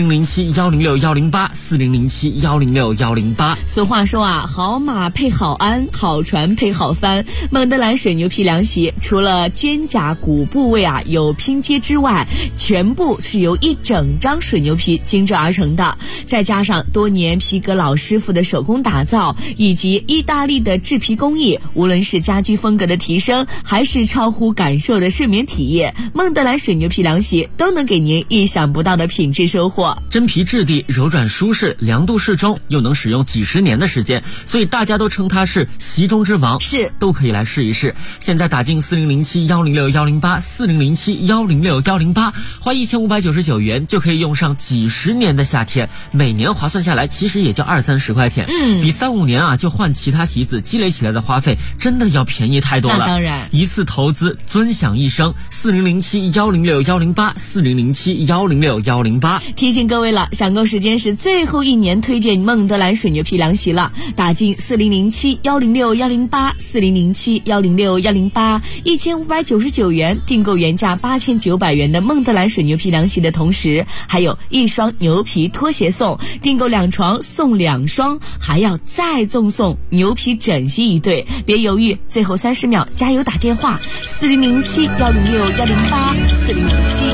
4007-106-108、4007-106-108。 俗话说啊，好马配好鞍，好船配好帆。孟德兰水牛皮凉席除了肩胛骨部位啊有拼接之外，全部是由一整张水牛皮精制而成的，再加上多年皮革老师傅的手工打造，以及意大利的制皮工艺，无论是家居风格的提升，还是超乎感受的睡眠体验，孟德兰水牛皮凉席都能给您意想不到的品质收获。 真皮质地柔软舒适，凉度适中，又能使用几十年的时间，所以大家都称它是席中之王， 是都可以来试一试。现在打进4007-106-108、4007-106-108，花1599元就可以用上几十年的夏天，每年划算下来其实也就20-30块钱，比3-5年啊就换其他席子积累起来的花费真的要便宜太多了。 那当然， 一次投资尊享一生。4007-106-108、4007-106-108。 提醒各位了，享购时间是最后一年推荐孟德兰水牛皮凉席了，打进4007-106-108、4007-106-108， 1599元订购原价8900元的孟德兰水牛皮凉席的同时，还有一双牛皮拖鞋送，订购2床送2双，还要再赠送牛皮枕席一对。别犹豫，最后30秒加油打电话，4007-106-108、4007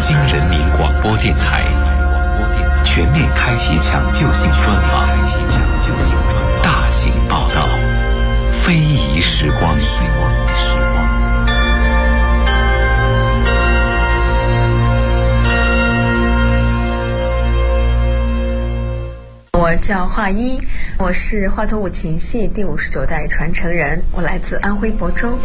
京人民广播电台全面开启抢救性专访，大型报道，非遗时光。 我叫华一，我是华佗五禽戏第59代传承人，我来自安徽亳州。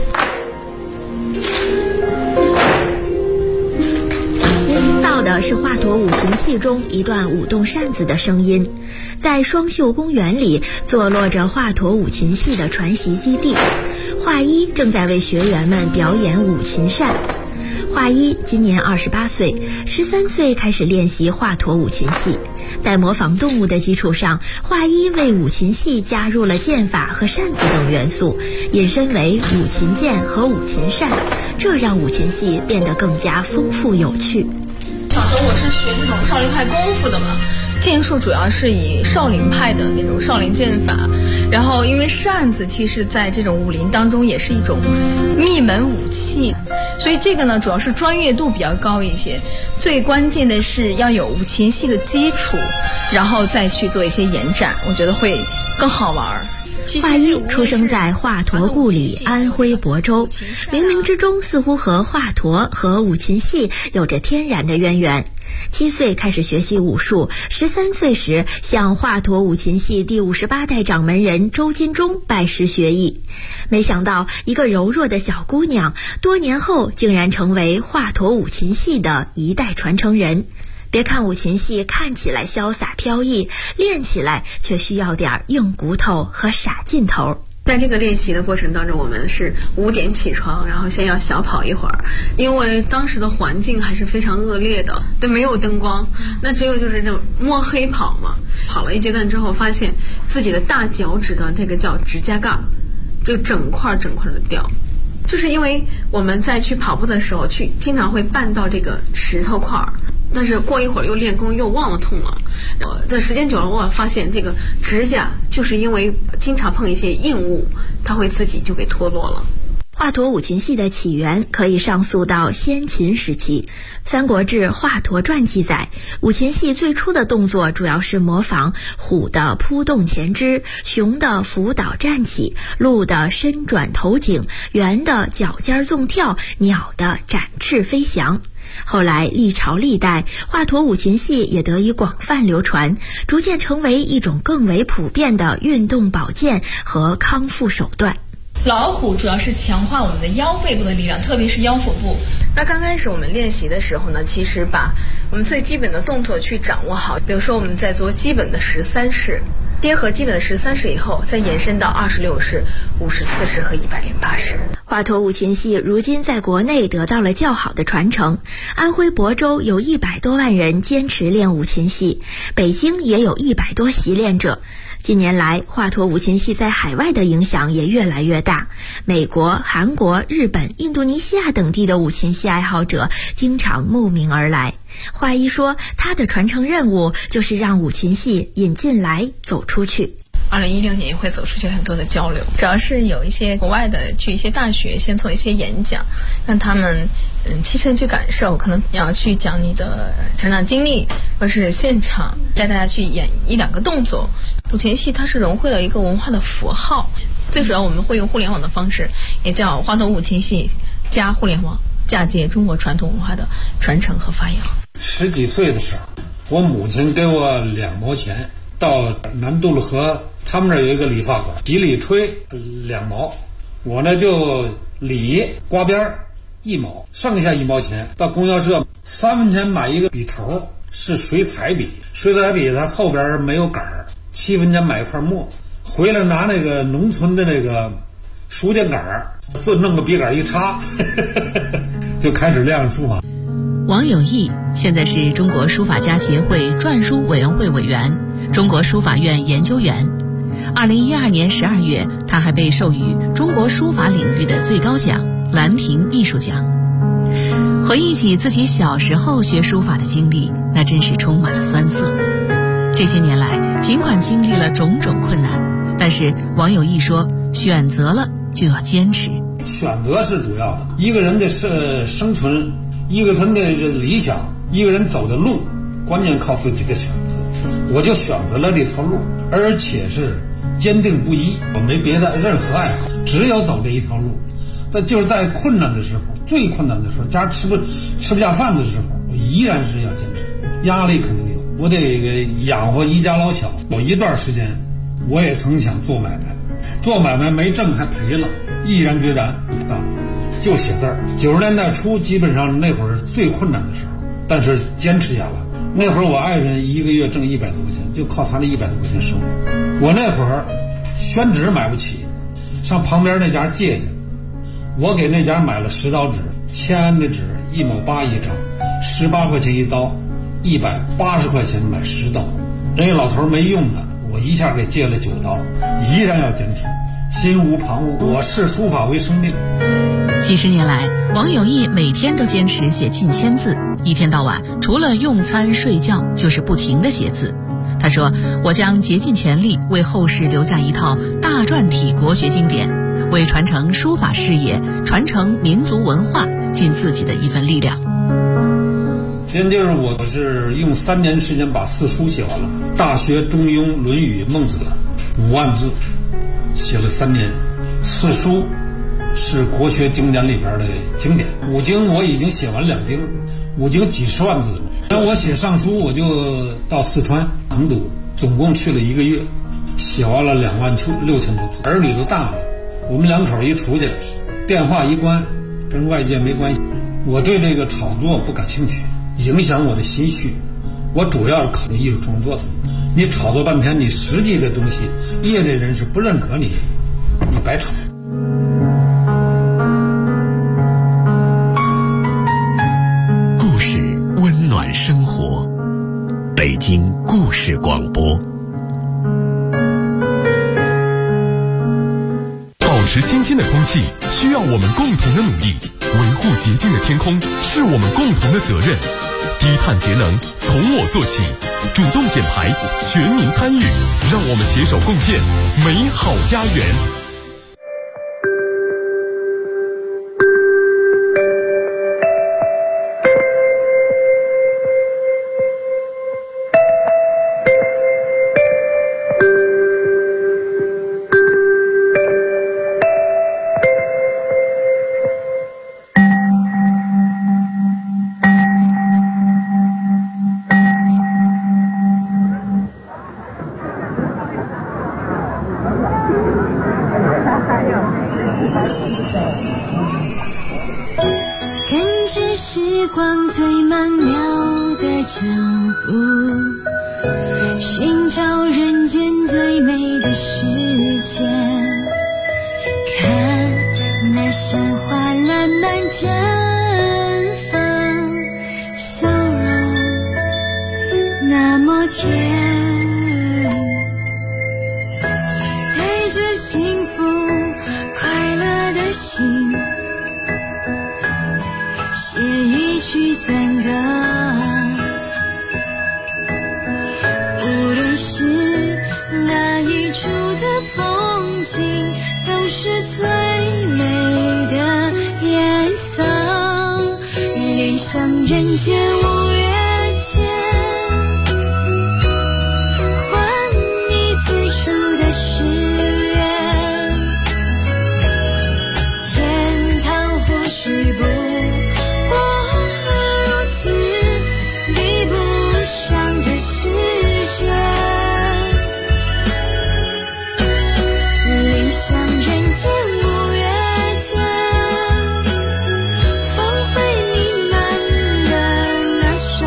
您听到的是华佗五禽戏中一段舞动扇子的声音。在双秀公园里坐落着华佗五禽戏的传习基地，华一正在为学员们表演五禽扇。华一今年28岁，13岁开始练习华佗五禽戏。在模仿动物的基础上，华一为五禽戏加入了剑法和扇子等元素，引申为五禽剑和五禽扇，这让五禽戏变得更加丰富有趣。 小时候我是学这种少林派功夫的嘛，剑术主要是以少林派的那种少林剑法，然后因为扇子其实在这种武林当中也是一种秘门武器，所以这个呢主要是专业度比较高一些，最关键的是要有五禽戏的基础，然后再去做一些延展，我觉得会更好玩。 华一出生在华佗故里安徽亳州，冥冥之中似乎和华佗和五禽戏有着天然的渊源。7岁开始学习武术，13岁时向华佗五禽戏第58代掌门人周金忠拜师学艺。没想到一个柔弱的小姑娘，多年后竟然成为华佗五禽戏的一代传承人。别看五禽戏看起来潇洒飘逸，练起来却需要点硬骨头和傻劲头。 在这个练习的过程当中，我们是5点起床，然后先要小跑一会儿，因为当时的环境还是非常恶劣的，都没有灯光，那只有就是这种摸黑跑嘛。跑了一阶段之后，发现自己的大脚趾的这个叫指甲盖，就整块的掉。就是因为我们在去跑步的时候，经常会绊到这个石头块儿，但是过一会儿又练功又忘了痛了。但时间久了，我发现这个指甲就是因为经常碰一些硬物，它会自己就给脱落了。 华佗五禽戏的起源可以上溯到先秦时期，《三国志·华佗传》记载，五禽戏最初的动作主要是模仿虎的扑动前肢，熊的伏倒站起，鹿的伸转头颈，猿的脚尖纵跳，鸟的展翅飞翔。后来历朝历代，华佗五禽戏也得以广泛流传，逐渐成为一种更为普遍的运动保健和康复手段。 老虎主要是强化我们的腰背部的力量，特别是腰腹部。 那刚开始我们练习的时候呢，其实把我们最基本的动作去掌握好，比如说我们在做基本的13式，结合基本的13式以后，再延伸到26式、54式和108式。 华佗五禽戏如今在国内得到了较好的传承，安徽亳州有100多万人坚持练五禽戏，北京也有100多习练者。近年来，华佗五禽戏在海外的影响也越来越大，美国、韩国、日本、印度尼西亚等地的五禽戏爱好者经常慕名而来。华一说，他的传承任务就是让五禽戏引进来走出去。 2016年会走出去很多的交流，主要是有一些国外的去一些大学先做一些演讲，让他们亲身去感受，可能要去讲你的成长经历，或是现场带大家去演1-2个动作。五禽戏它是融汇了一个文化的符号，最主要我们会用互联网的方式，也叫华佗五禽戏加互联网，嫁接中国传统文化的传承和发扬。 10几岁的时候，我母亲给我2毛钱，到南渡了河，他们那儿有一个理发馆，洗理吹2毛，我呢就理刮边1毛，剩下1毛钱到供销社3分钱买一个笔头，是水彩笔，水彩笔它后边没有杆儿，7分钱买一块墨，回来拿那个农村的那个书签杆儿，就弄个笔杆一插就开始练书法。 王有义现在是中国书法家协会篆书委员会委员，中国书法院研究员。2012年12月，他还被授予中国书法领域的最高奖兰亭艺术奖。回忆起自己小时候学书法的经历，那真是充满了酸涩。这些年来，尽管经历了种种困难，但是王有义说，选择了就要坚持。 选择是主要的，一个人的生存一个人的理想，一个人走的路，关键靠自己的选择。我就选择了这条路，而且是坚定不移，我没别的任何爱好，只有走这一条路。就是在困难的时候，最困难的时候，家吃不下饭的时候，我依然是要坚持。压力肯定有，我得养活一家老小。有一段时间，我也曾想做买卖，做买卖没挣还赔了，毅然决然就写字儿。90年代初，基本上那会儿是最困难的时候，但是坚持下来。那会儿我爱人一个月挣100多块钱，就靠他那100多块钱生活。我那会儿宣纸买不起，上旁边那家借去。我给那家买了10刀纸，签的纸1毛8一张，18块钱一刀，180块钱买10刀。人家老头没用的，我一下给借了9刀，依然要坚持，心无旁骛。我视书法为生命。 几十年来，王有义每天都坚持写近1000字，一天到晚除了用餐睡觉，就是不停地写字。他说：“我将竭尽全力为后世留下一套大篆体国学经典，为传承书法事业、传承民族文化尽自己的一份力量。” 先就是我是用3年时间把4书写完了，《大学》《中庸》《论语》《孟子》5万字，写了3年。4书是国学经典里边的经典，5经我已经写完2经，5经几十万字了。那我写上书，我就到四川成都，总共去了1个月，写完了26000多字。儿女都大了，我们2口一出去，电话一关，跟外界没关系。我对这个炒作不感兴趣，影响我的心绪。我主要是考虑艺术创作的。你炒作半天，你实际的东西，业内人士不认可你，你白炒。 故事温暖生活，北京故事广播。保持清新的空气需要我们共同的努力，维护洁净的天空是我们共同的责任。低碳节能从我做起，主动减排，全民参与，让我们携手共建美好家园。 寻找人间最美的世界，看那鲜花烂漫绽放，笑容那么甜，带着幸福快乐的心，写一曲赞歌。风景都是最美的颜色，恋上人间五月天，还你最初的誓言。天堂或许不过如此，比不上这世界。人间五月天，芳菲弥漫的那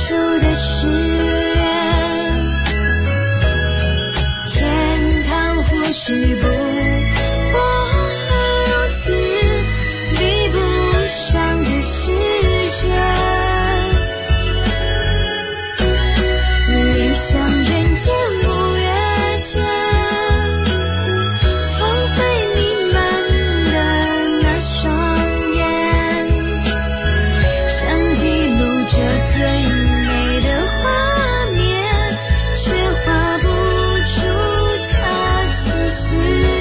出的誓言。天堂或许不过如此，比不上这世界。面向人间五月天，芳菲弥漫的那双眼，想记录这最美的画面，却画不出它其实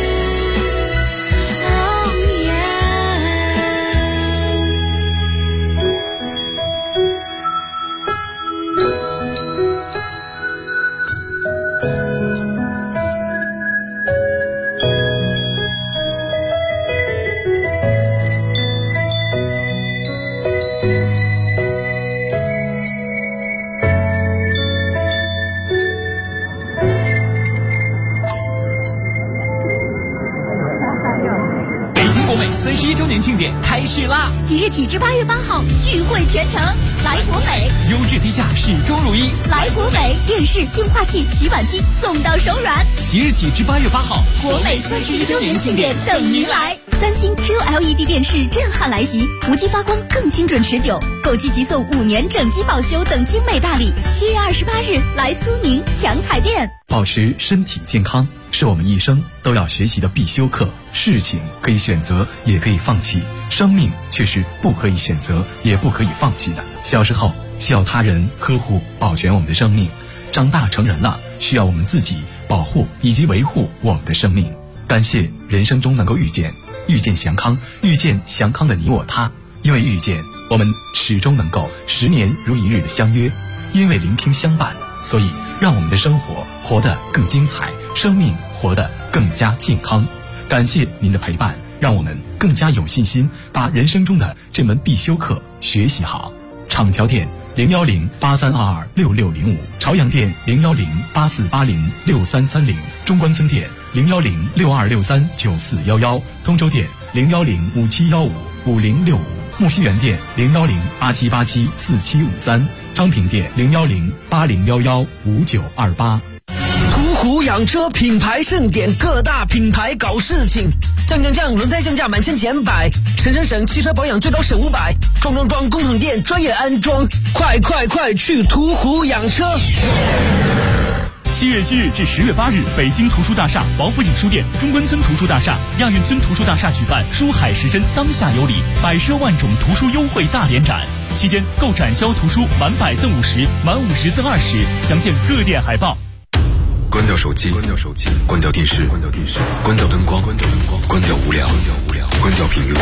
容颜。 北京国美31周年庆典开市啦！ 即日起至8月8号，聚会全程来国美， 优质低价，始终如一。 来国美，电视、净化器、洗碗机送到手软。 即日起至8月8号， 国美31周年庆典等您来。三星 QLED 电视震撼来袭，无机发光更精准持久，购机即送5年整机保修等精美大礼。7月28日来苏宁强彩电。 保持身体健康是我们一生都要学习的必修课。事情可以选择，也可以放弃，生命却是不可以选择，也不可以放弃的。小时候需要他人呵护保全我们的生命，长大成人了需要我们自己保护以及维护我们的生命。感谢人生中能够遇见祥康，遇见祥康的你我他。因为遇见，我们始终能够10年如一日的相约；因为聆听相伴，所以让我们的生活活得更精彩，生命活得更加健康。感谢您的陪伴，让我们更加有信心把人生中的这门必修课学习好。厂桥店01083226605，朝阳店01084806330，中关村店01062639411，通州店01057155065，木樨园店01087874753，昌平店01080115928。 途虎养车品牌盛典，各大品牌搞事情，降，轮胎降价满1000减100，省，汽车保养最高省500，装，工厂店专业安装，快去途虎养车。 7月7日至10月8日，北京图书大厦、王府井书店、中关村图书大厦、亚运村图书大厦举办书海时针当下有礼，百奢万种图书优惠大联展。期间购展销图书满100赠50，满50赠20，详见各店海报。 关掉手机，关掉电视，关掉灯光，关掉无聊，关掉频率。